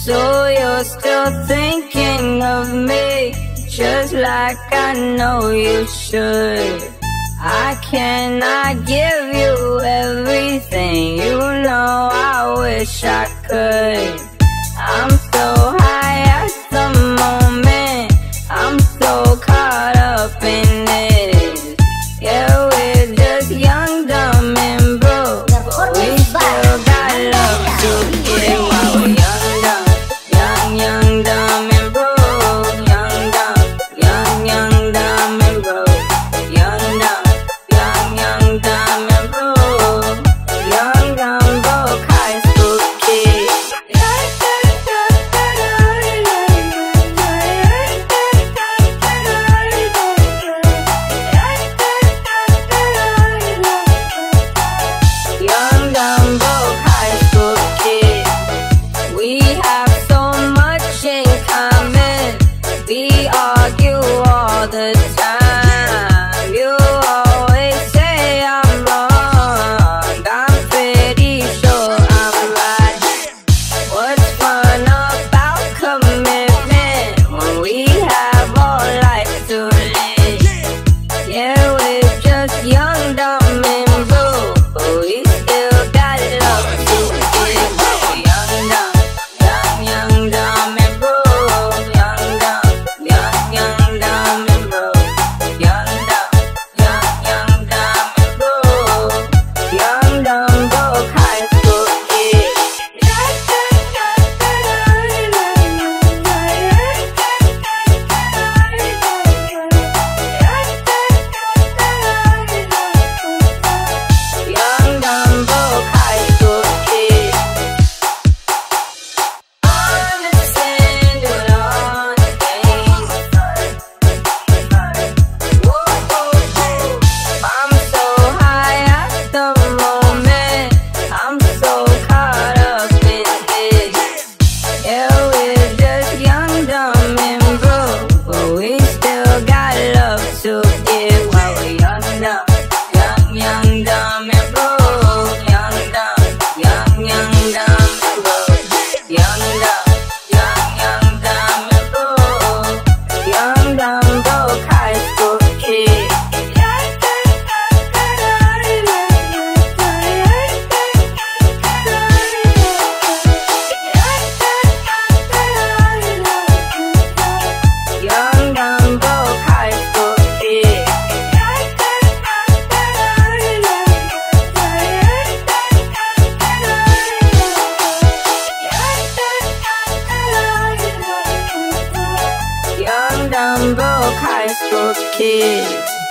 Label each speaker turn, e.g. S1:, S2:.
S1: So you're still thinking of me, just like I know you should. I cannot give you everything, you know I wish I could. I'm so high at the moment, I'm so caught up in it. Yeah, we're just young, dumb, and broke, but we still got love to give. While we're young, dumb, young, dumb, and broke. Young, dumb, and broke. Young, dumb, and broke. Young, dumb, broke high school kid. Young, dumb, broke high school kid. We have so much in common. We argue all the time. You always say I'm wrong, I'm pretty sure I'm right. What's fun about commitment when we have all life to live? Yeah, we're just young, dumb, and broke, but we still got love to give. Young, dumb, and broke. Young, dumb, and broke. Young, dumb, and broke. Young, dumb, broke high school kid. Young, dumb, broke high school kid. Understand what all the things I'm so high at the moment, I'm so caught up in it. Yeah, we're just young, dumb, and broke, but we still got love to give. While we're young, dumb, and broke. Young, dumb, and broke. Young, dumb, and broke. Young, dumb, broke high school kid. Young, dumb, broke high school kid. Young, dumb, broke high school kid.